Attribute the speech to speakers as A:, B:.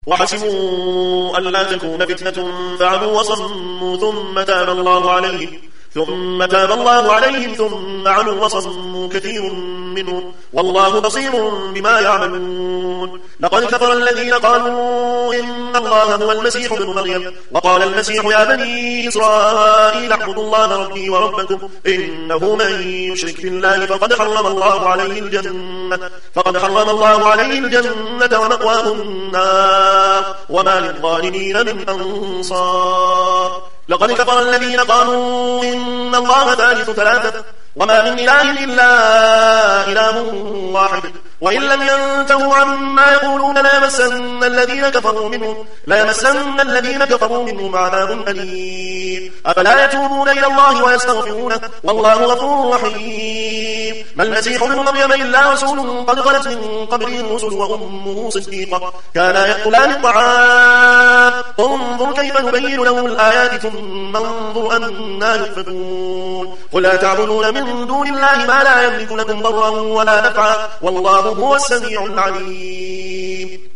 A: وحسبوا ألا تكون فتنة فعموا وصموا ثم تاب الله عليهم ثم عموا وصموا كثير منهم والله بصير بما يعملون. لقد كفر الذين قالوا إن الله هو المسيح ابن مريم وقال المسيح يا بني إسرائيل اعبدوا الله ربي وربكم إنه من يشرك بالله فقد حرم الله عليه الجنة ومأواه النار وما للظالمين من أنصار. لقد كفر الذين قالوا إن الله ثالث ثلاثة وما من إله إلا إله واحد وإن لم ينتهوا عما يقولون ليمسن الذين كفروا منهم عذاب أليم. أفلا يتوبون إلى الله ويستغفرونه والله غفور رحيم. ما المسيح ابن مريم إلا رسول قد خلت من قبله الرسل وأمه صديقة كانا يأكلان الطعام انظر كيف نبين لهم الآيات ثم انظر أنا يؤفكون. قل لا تعبدون من دون الله ما لا يملك لكم ضرا ولا نفعا والله هو السميع العليم.